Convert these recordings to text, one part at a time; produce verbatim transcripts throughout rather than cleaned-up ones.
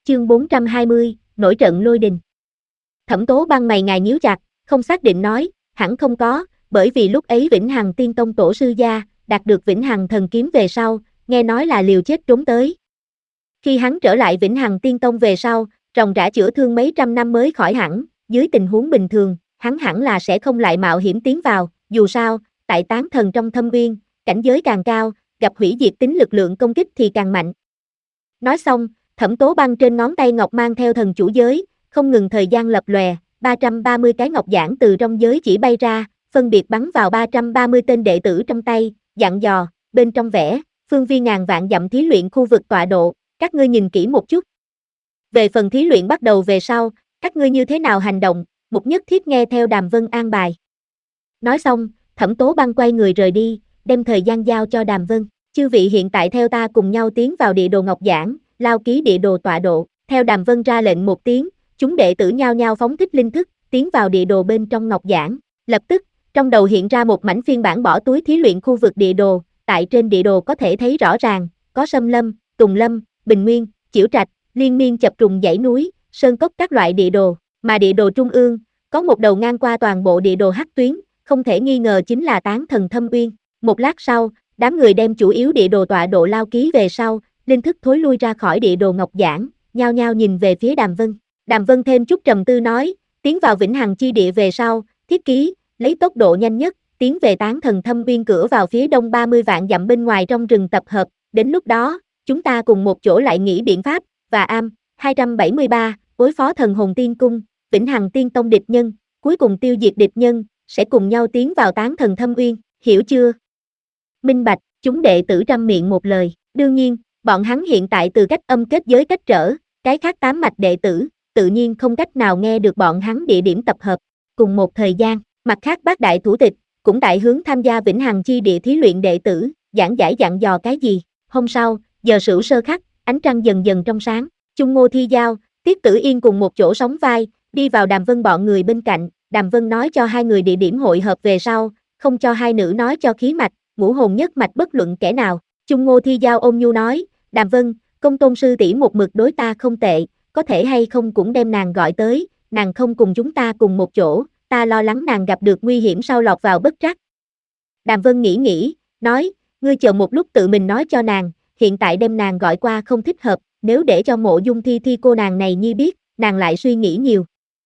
Chương bốn trăm hai mươi, nổi trận lôi đình. Thẩm Tố Băng mày ngài nhíu chặt, không xác định nói, hẳn không có, bởi vì lúc ấy Vĩnh Hằng Tiên Tông tổ sư gia, đạt được Vĩnh Hằng Thần Kiếm về sau, nghe nói là liều chết trốn tới. Khi hắn trở lại Vĩnh Hằng Tiên Tông về sau, ròng rã chữa thương mấy trăm năm mới khỏi hẳn, dưới tình huống bình thường, hắn hẳn là sẽ không lại mạo hiểm tiến vào, dù sao, tại tán thần trong thâm uyên, cảnh giới càng cao, gặp hủy diệt tính lực lượng công kích thì càng mạnh. Nói xong, Thẩm Tố Băng trên ngón tay ngọc mang theo thần chủ giới, không ngừng thời gian lập lòe, ba trăm ba mươi cái ngọc giản từ trong giới chỉ bay ra, phân biệt bắn vào ba trăm ba mươi tên đệ tử trong tay, dặn dò, bên trong vẽ, phương viên ngàn vạn dặm thí luyện khu vực tọa độ, các ngươi nhìn kỹ một chút. Về phần thí luyện bắt đầu về sau, các ngươi như thế nào hành động, mục nhất thiết nghe theo Đàm Vân an bài. Nói xong, Thẩm Tố Băng quay người rời đi, đem thời gian giao cho Đàm Vân. Chư vị hiện tại theo ta cùng nhau tiến vào địa đồ ngọc giản, lao ký địa đồ tọa độ. Theo Đàm Vân ra lệnh một tiếng, chúng đệ tử nhao nhao phóng thích linh thức, tiến vào địa đồ bên trong ngọc giản. Lập tức, trong đầu hiện ra một mảnh phiên bản bỏ túi thí luyện khu vực địa đồ. Tại trên địa đồ có thể thấy rõ ràng, có Sâm Lâm, Tùng Lâm, Bình Nguyên, Chiểu Trạch, liên miên chập trùng dãy núi, sơn cốc các loại địa đồ. Mà địa đồ trung ương, có một đầu ngang qua toàn bộ địa đồ hắc tuyến, không thể nghi ngờ chính là tán thần thâm uyên. Một lát sau, đám người đem chủ yếu địa đồ tọa độ lao ký về sau, linh thức thối lui ra khỏi địa đồ ngọc giản, nhao nhao nhìn về phía Đàm Vân. Đàm Vân thêm chút trầm tư nói, tiến vào Vĩnh Hằng chi địa về sau, thiết ký, lấy tốc độ nhanh nhất, tiến về tán thần thâm uyên cửa vào phía đông ba mươi vạn dặm bên ngoài trong rừng tập hợp, đến lúc đó, chúng ta cùng một chỗ lại nghĩ biện pháp, và am, hai trăm bảy mươi ba, đối phó thần hồn tiên cung, Vĩnh Hằng tiên tông địch nhân, cuối cùng tiêu diệt địch nhân, sẽ cùng nhau tiến vào tán thần thâm uyên, hiểu chưa? Minh bạch, chúng đệ tử trăm miệng một lời, đương nhiên, bọn hắn hiện tại từ cách âm kết giới cách trở, cái khác tám mạch đệ tử, tự nhiên không cách nào nghe được bọn hắn địa điểm tập hợp. Cùng một thời gian, mặt khác bác đại thủ tịch, cũng đại hướng tham gia Vĩnh Hằng chi địa thí luyện đệ tử, giảng giải dặn dò cái gì. Hôm sau, giờ sửu sơ khắc, ánh trăng dần dần trong sáng, Chung Ngô Thi Giao, Tiết Tử Yên cùng một chỗ sóng vai, đi vào Đàm Vân bọn người bên cạnh, Đàm Vân nói cho hai người địa điểm hội hợp về sau, không cho hai nữ nói cho khí mạch, ngũ hồn nhất mạch bất luận kẻ nào. Chung Ngô Thi Giao ôn nhu nói, Đàm Vân, công tôn sư tỷ một mực đối ta không tệ, có thể hay không cũng đem nàng gọi tới, nàng không cùng chúng ta cùng một chỗ, ta lo lắng nàng gặp được nguy hiểm sau lọt vào bất trắc. Đàm Vân nghĩ nghĩ, nói, ngươi chờ một lúc tự mình nói cho nàng, hiện tại đem nàng gọi qua không thích hợp, nếu để cho Mộ Dung Thi Thi cô nàng này nhi biết, nàng lại suy nghĩ nhiều.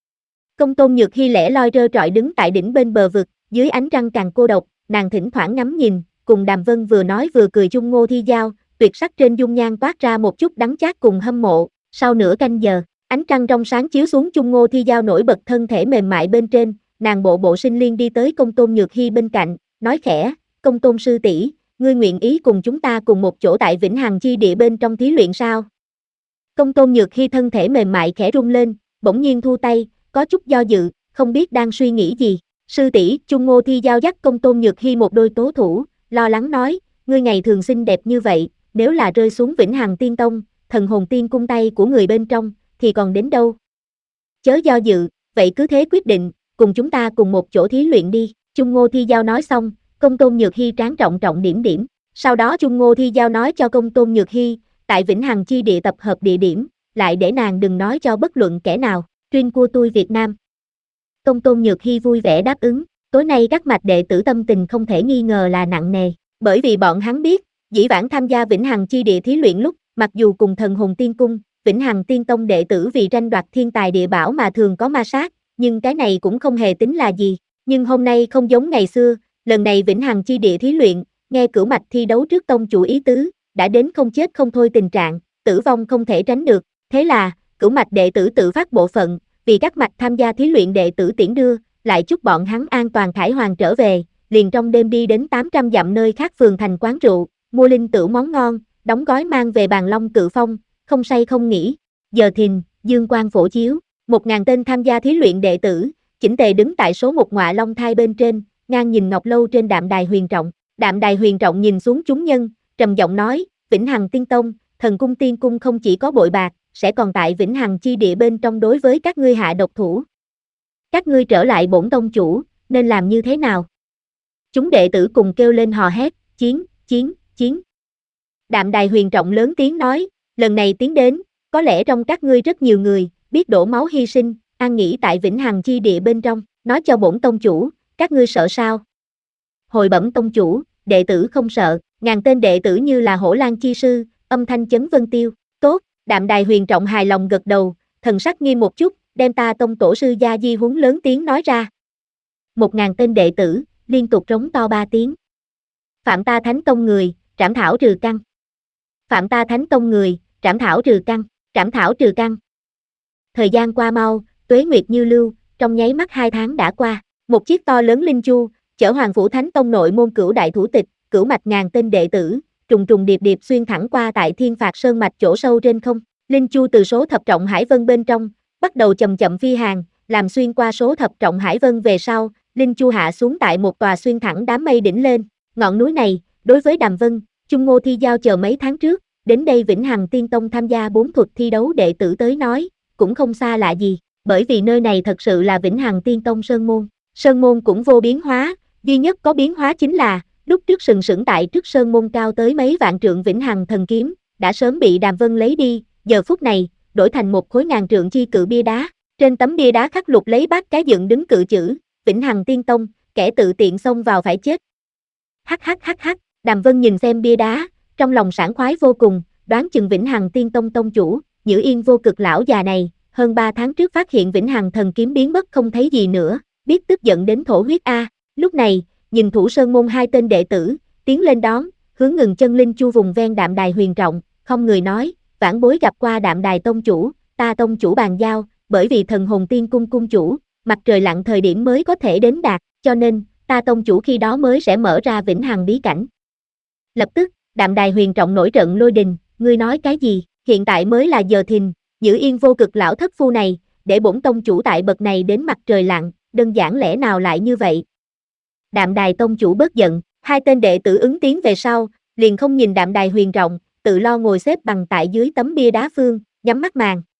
Công tôn Nhược Hy lẻ loi trơ trọi đứng tại đỉnh bên bờ vực, dưới ánh trăng càng cô độc, nàng thỉnh thoảng ngắm nhìn, cùng Đàm Vân vừa nói vừa cười. Chung Ngô Thi Giao, tuyệt sắc trên dung nhan toát ra một chút đắng chát cùng hâm mộ. Sau nửa canh giờ, ánh trăng trong sáng chiếu xuống Chung Ngô Thi Giao nổi bật thân thể mềm mại bên trên, nàng bộ bộ sinh liên đi tới công tôn Nhược Hy bên cạnh, nói khẽ, công tôn sư tỷ, ngươi nguyện ý cùng chúng ta cùng một chỗ tại Vĩnh Hằng chi địa bên trong thí luyện sao? Công tôn Nhược Hy thân thể mềm mại khẽ rung lên, bỗng nhiên thu tay, có chút do dự, không biết đang suy nghĩ gì. Sư tỷ, Chung Ngô Thi Giao dắt công tôn Nhược Hy một đôi tố thủ, lo lắng nói, ngươi ngày thường xinh đẹp như vậy, nếu là rơi xuống Vĩnh Hằng Tiên Tông, thần hồn tiên cung tay của người bên trong, thì còn đến đâu? Chớ do dự, vậy cứ thế quyết định, cùng chúng ta cùng một chỗ thí luyện đi. Chung Ngô Thi Giao nói xong, công tôn Nhược Hy trán trọng trọng điểm điểm. Sau đó Chung Ngô Thi Giao nói cho công tôn Nhược Hy, tại Vĩnh Hằng chi địa tập hợp địa điểm, lại để nàng đừng nói cho bất luận kẻ nào, Truyên của tôi Việt Nam. Công tôn Nhược Hy vui vẻ đáp ứng, tối nay các mạch đệ tử tâm tình không thể nghi ngờ là nặng nề, bởi vì bọn hắn biết, dĩ vãng tham gia Vĩnh Hằng chi địa thí luyện lúc, mặc dù cùng thần hồn tiên cung, Vĩnh Hằng tiên tông đệ tử vì tranh đoạt thiên tài địa bảo mà thường có ma sát, nhưng cái này cũng không hề tính là gì. Nhưng hôm nay không giống ngày xưa, lần này Vĩnh Hằng chi địa thí luyện, nghe cửu mạch thi đấu trước tông chủ ý tứ, đã đến không chết không thôi tình trạng, tử vong không thể tránh được, thế là, cửu mạch đệ tử tự phát bộ phận, vì các mạch tham gia thí luyện đệ tử tiễn đưa, lại chúc bọn hắn an toàn khải hoàn trở về, liền trong đêm đi đến tám trăm dặm nơi khác phường thành quán rượu, mua linh tửu món ngon, đóng gói mang về Bàn Long Cự Phong, không say không nghỉ. Giờ thìn, dương quang phổ chiếu, một ngàn tên tham gia thí luyện đệ tử, chỉnh tề đứng tại số một ngọa long thai bên trên, ngang nhìn ngọc lâu trên đạm đài huyền trọng. Đạm đài huyền trọng nhìn xuống chúng nhân, trầm giọng nói, Vĩnh Hằng Tiên Tông, Thần Cung Tiên Cung không chỉ có bội bạc, sẽ còn tại Vĩnh Hằng chi địa bên trong đối với các ngươi hạ độc thủ. Các ngươi trở lại bổn tông chủ, nên làm như thế nào? Chúng đệ tử cùng kêu lên hò hét, chiến, chiến, chiến. Đạm đài huyền trọng lớn tiếng nói, lần này tiến đến, có lẽ trong các ngươi rất nhiều người, biết đổ máu hy sinh, an nghỉ tại vĩnh hằng chi địa bên trong, nói cho bổn tông chủ, các ngươi sợ sao? Hồi bẩm tông chủ, đệ tử không sợ, ngàn tên đệ tử như là hổ lang chi sư, âm thanh chấn vân tiêu, tốt, Đạm Đài Huyền Trọng hài lòng gật đầu, thần sắc nghiêm một chút, đem ta tông tổ sư gia di huấn lớn tiếng nói ra. Một ngàn tên đệ tử, liên tục rống to ba tiếng. Phạm ta thánh tông người, trảm thảo trừ căn. Phạm ta thánh tông người, trảm thảo trừ căn, trảm thảo trừ căn. Thời gian qua mau, tuế nguyệt như lưu, trong nháy mắt hai tháng đã qua, một chiếc to lớn linh chu, chở Hoàng Phủ Thánh Tông nội môn cửu đại thủ tịch, cửu mạch ngàn tên đệ tử, trùng trùng điệp điệp xuyên thẳng qua tại Thiên Phạt Sơn mạch chỗ sâu trên không. Linh chu từ số thập trọng hải vân bên trong, bắt đầu chậm chậm phi hàng, làm xuyên qua số thập trọng hải vân về sau, linh chu hạ xuống tại một tòa xuyên thẳng đám mây đỉnh lên. Ngọn núi này, đối với Đàm Vân, Chung Ngô Thi Giao chờ mấy tháng trước, đến đây Vĩnh Hằng Tiên Tông tham gia bốn thuật thi đấu đệ tử tới nói, cũng không xa lạ gì, bởi vì nơi này thật sự là Vĩnh Hằng Tiên Tông Sơn Môn. Sơn Môn cũng vô biến hóa, duy nhất có biến hóa chính là, lúc trước sừng sững tại trước Sơn Môn cao tới mấy vạn trượng Vĩnh Hằng Thần Kiếm, đã sớm bị Đàm Vân lấy đi, giờ phút này, đổi thành một khối ngàn trượng chi cự bia đá. Trên tấm bia đá khắc lục lấy bát cái dựng đứng cự chữ, Vĩnh Hằng Tiên Tông, kẻ tự tiện xông vào phải chết. Hắc hắc hắc hắc, Đàm Vân nhìn xem bia đá, trong lòng sảng khoái vô cùng, đoán chừng Vĩnh Hằng Tiên Tông tông chủ, Nhữ Yên Vô Cực lão già này, hơn ba tháng trước phát hiện Vĩnh Hằng Thần Kiếm biến mất không thấy gì nữa, biết tức giận đến thổ huyết a. Lúc này, nhìn Thủ Sơn môn hai tên đệ tử, tiến lên đón, hướng ngừng chân linh chu vùng ven Đạm Đài Huyền Trọng, không người nói, vãn bối gặp qua Đạm Đài tông chủ, ta tông chủ bàn giao, bởi vì Thần Hồn Tiên cung cung chủ, mặt trời lặn thời điểm mới có thể đến đạt, cho nên, ta tông chủ khi đó mới sẽ mở ra Vĩnh Hằng bí cảnh. Lập tức, Đạm Đài Huyền Trọng nổi trận lôi đình, ngươi nói cái gì, hiện tại mới là giờ thìn, Nhữ Yên Vô Cực lão thất phu này, để bổn tông chủ tại bậc này đến mặt trời lặn, đơn giản lẽ nào lại như vậy? Đạm Đài tông chủ bớt giận, hai tên đệ tử ứng tiếng về sau, liền không nhìn Đạm Đài Huyền Trọng, tự lo ngồi xếp bằng tại dưới tấm bia đá phương, nhắm mắt màn.